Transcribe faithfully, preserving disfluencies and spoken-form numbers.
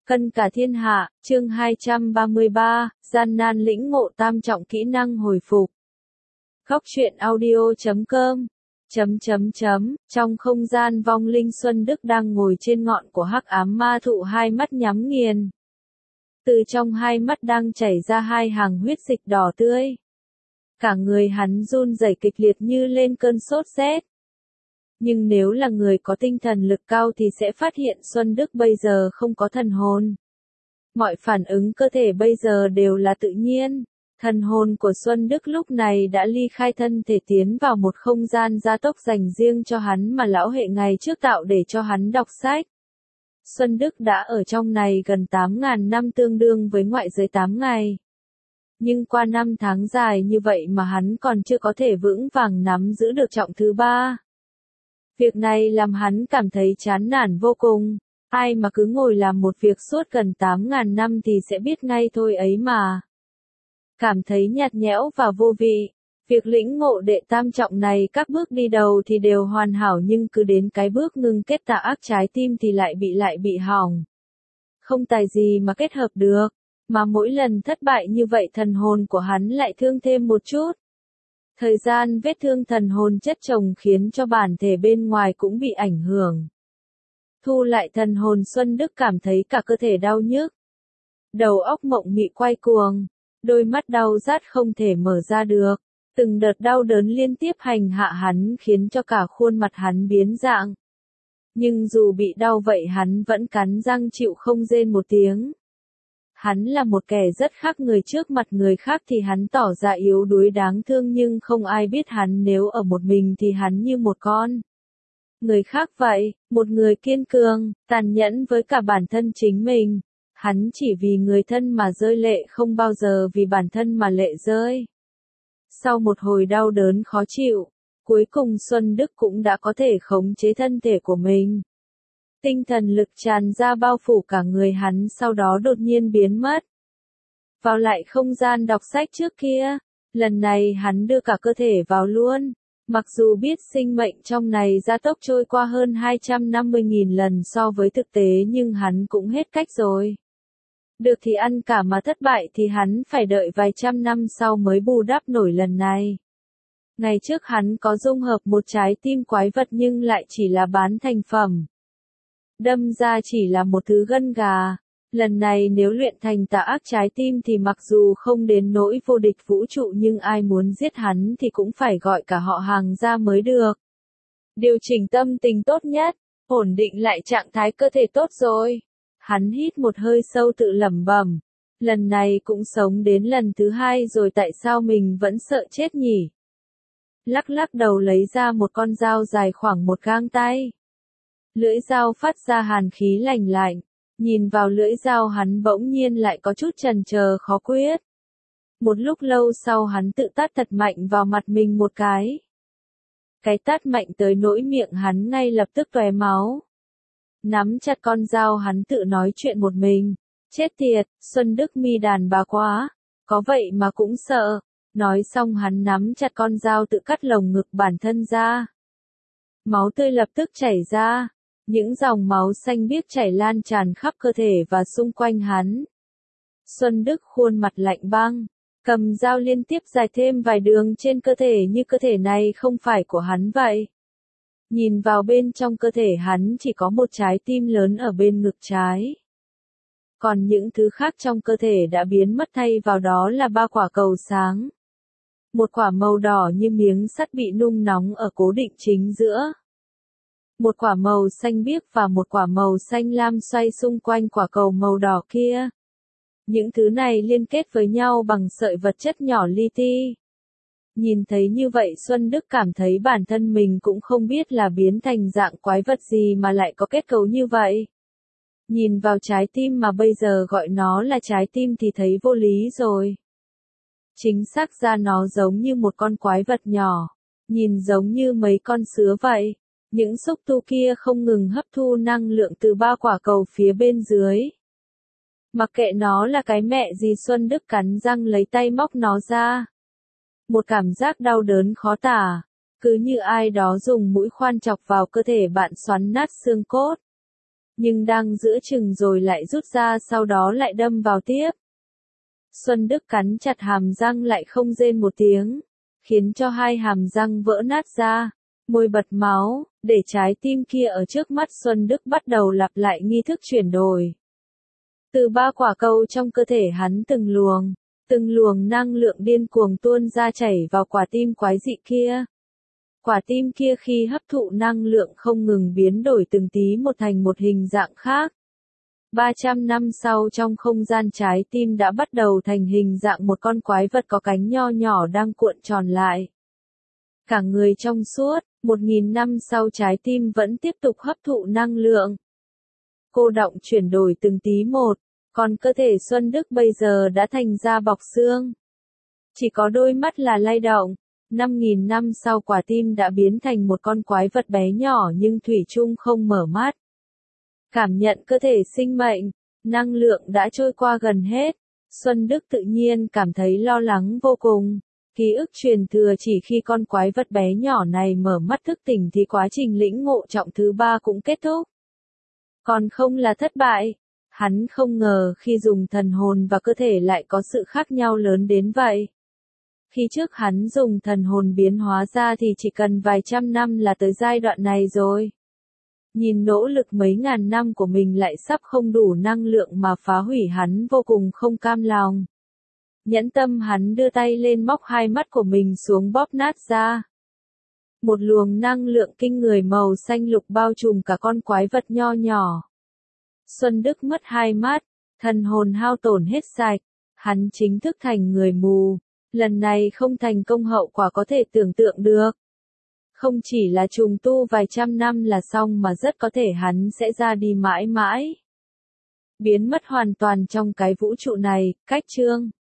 Cân cả thiên hạ, chương hai trăm ba mươi ba, gian nan lĩnh ngộ tam trọng kỹ năng hồi phục. Góc truyện audio chấm com chấm chấm chấm Trong không gian vong linh, Xuân Đức đang ngồi trên ngọn của hắc ám ma thụ, hai mắt nhắm nghiền. Từ trong hai mắt đang chảy ra hai hàng huyết dịch đỏ tươi. Cả người hắn run rẩy kịch liệt như lên cơn sốt rét. Nhưng nếu là người có tinh thần lực cao thì sẽ phát hiện Xuân Đức bây giờ không có thần hồn. Mọi phản ứng cơ thể bây giờ đều là tự nhiên. Thần hồn của Xuân Đức lúc này đã ly khai thân thể, tiến vào một không gian gia tốc dành riêng cho hắn mà lão hệ ngày trước tạo để cho hắn đọc sách. Xuân Đức đã ở trong này gần tám nghìn năm, tương đương với ngoại giới tám ngày. Nhưng qua năm tháng dài như vậy mà hắn còn chưa có thể vững vàng nắm giữ được trọng thứ ba. Việc này làm hắn cảm thấy chán nản vô cùng. Ai mà cứ ngồi làm một việc suốt gần tám nghìn năm thì sẽ biết ngay thôi ấy mà. Cảm thấy nhạt nhẽo và vô vị. Việc lĩnh ngộ đệ tam trọng này, các bước đi đầu thì đều hoàn hảo, nhưng cứ đến cái bước ngưng kết tà ác trái tim thì lại bị lại bị hỏng. Không tài gì mà kết hợp được. Mà mỗi lần thất bại như vậy thần hồn của hắn lại thương thêm một chút. Thời gian vết thương thần hồn chất chồng khiến cho bản thể bên ngoài cũng bị ảnh hưởng. Thu lại thần hồn, Xuân Đức cảm thấy cả cơ thể đau nhức. Đầu óc mộng mị quay cuồng. Đôi mắt đau rát không thể mở ra được. Từng đợt đau đớn liên tiếp hành hạ hắn khiến cho cả khuôn mặt hắn biến dạng. Nhưng dù bị đau vậy hắn vẫn cắn răng chịu không rên một tiếng. Hắn là một kẻ rất khác người, trước mặt người khác thì hắn tỏ ra yếu đuối đáng thương, nhưng không ai biết hắn nếu ở một mình thì hắn như một con người khác vậy, một người kiên cường, tàn nhẫn với cả bản thân chính mình. Hắn chỉ vì người thân mà rơi lệ, không bao giờ vì bản thân mà lệ rơi. Sau một hồi đau đớn khó chịu, cuối cùng Xuân Đức cũng đã có thể khống chế thân thể của mình. Tinh thần lực tràn ra bao phủ cả người hắn, sau đó đột nhiên biến mất. Vào lại không gian đọc sách trước kia, lần này hắn đưa cả cơ thể vào luôn. Mặc dù biết sinh mệnh trong này gia tốc trôi qua hơn hai trăm năm mươi nghìn lần so với thực tế, nhưng hắn cũng hết cách rồi. Được thì ăn cả, mà thất bại thì hắn phải đợi vài trăm năm sau mới bù đắp nổi lần này. Ngày trước hắn có dung hợp một trái tim quái vật nhưng lại chỉ là bán thành phẩm. Đâm ra chỉ là một thứ gân gà. Lần này nếu luyện thành tà ác trái tim thì mặc dù không đến nỗi vô địch vũ trụ, nhưng ai muốn giết hắn thì cũng phải gọi cả họ hàng ra mới được. Điều chỉnh tâm tình tốt nhất, ổn định lại trạng thái cơ thể tốt rồi. Hắn hít một hơi sâu tự lẩm bẩm. Lần này cũng sống đến lần thứ hai rồi, tại sao mình vẫn sợ chết nhỉ? Lắc lắc đầu lấy ra một con dao dài khoảng một gang tay. Lưỡi dao phát ra hàn khí lạnh lạnh. Nhìn vào lưỡi dao hắn bỗng nhiên lại có chút chần chờ khó quyết. Một lúc lâu sau hắn tự tát thật mạnh vào mặt mình một cái. Cái tát mạnh tới nỗi miệng hắn ngay lập tức tóe máu. Nắm chặt con dao hắn tự nói chuyện một mình. Chết tiệt, Xuân Đức mi đàn bà quá. Có vậy mà cũng sợ. Nói xong hắn nắm chặt con dao tự cắt lồng ngực bản thân ra. Máu tươi lập tức chảy ra. Những dòng máu xanh biếc chảy lan tràn khắp cơ thể và xung quanh hắn. Xuân Đức khuôn mặt lạnh băng, cầm dao liên tiếp dài thêm vài đường trên cơ thể như cơ thể này không phải của hắn vậy. Nhìn vào bên trong cơ thể hắn chỉ có một trái tim lớn ở bên ngực trái. Còn những thứ khác trong cơ thể đã biến mất, thay vào đó là ba quả cầu sáng. Một quả màu đỏ như miếng sắt bị nung nóng ở cố định chính giữa. Một quả màu xanh biếc và một quả màu xanh lam xoay xung quanh quả cầu màu đỏ kia. Những thứ này liên kết với nhau bằng sợi vật chất nhỏ li ti. Nhìn thấy như vậy Xuân Đức cảm thấy bản thân mình cũng không biết là biến thành dạng quái vật gì mà lại có kết cấu như vậy. Nhìn vào trái tim mà bây giờ gọi nó là trái tim thì thấy vô lý rồi. Chính xác ra nó giống như một con quái vật nhỏ. Nhìn giống như mấy con sứa vậy. Những xúc tu kia không ngừng hấp thu năng lượng từ ba quả cầu phía bên dưới. Mặc kệ nó là cái mẹ gì, Xuân Đức cắn răng lấy tay móc nó ra. Một cảm giác đau đớn khó tả. Cứ như ai đó dùng mũi khoan chọc vào cơ thể bạn xoắn nát xương cốt. nhưng đang giữa chừng rồi lại rút ra sau đó lại đâm vào tiếp. Xuân Đức cắn chặt hàm răng lại không rên một tiếng, khiến cho hai hàm răng vỡ nát ra, môi bật máu, để trái tim kia ở trước mắt Xuân Đức bắt đầu lặp lại nghi thức chuyển đổi. Từ ba quả cầu trong cơ thể hắn từng luồng, từng luồng năng lượng điên cuồng tuôn ra chảy vào quả tim quái dị kia. Quả tim kia khi hấp thụ năng lượng không ngừng biến đổi từng tí một thành một hình dạng khác. ba trăm năm sau trong không gian trái tim đã bắt đầu thành hình dạng một con quái vật có cánh nho nhỏ đang cuộn tròn lại. Cả người trong suốt, một nghìn năm sau trái tim vẫn tiếp tục hấp thụ năng lượng. Cô đọng chuyển đổi từng tí một, còn cơ thể Xuân Đức bây giờ đã thành da bọc xương. Chỉ có đôi mắt là lay động. năm nghìn năm sau quả tim đã biến thành một con quái vật bé nhỏ nhưng thủy chung không mở mắt. Cảm nhận cơ thể sinh mệnh, năng lượng đã trôi qua gần hết. Xuân Đức tự nhiên cảm thấy lo lắng vô cùng. Ký ức truyền thừa chỉ khi con quái vật bé nhỏ này mở mắt thức tỉnh thì quá trình lĩnh ngộ trọng thứ ba cũng kết thúc. Còn không là thất bại. Hắn không ngờ khi dùng thần hồn và cơ thể lại có sự khác nhau lớn đến vậy. Khi trước hắn dùng thần hồn biến hóa ra thì chỉ cần vài trăm năm là tới giai đoạn này rồi. Nhìn nỗ lực mấy ngàn năm của mình lại sắp không đủ năng lượng mà phá hủy, hắn vô cùng không cam lòng. Nhẫn tâm hắn đưa tay lên móc hai mắt của mình xuống bóp nát ra. Một luồng năng lượng kinh người màu xanh lục bao trùm cả con quái vật nho nhỏ. Xuân Đức mất hai mắt, thần hồn hao tổn hết sạch, hắn chính thức thành người mù. Lần này không thành công hậu quả có thể tưởng tượng được. Không chỉ là trùng tu vài trăm năm là xong mà rất có thể hắn sẽ ra đi mãi mãi. Biến mất hoàn toàn trong cái vũ trụ này, cách chương.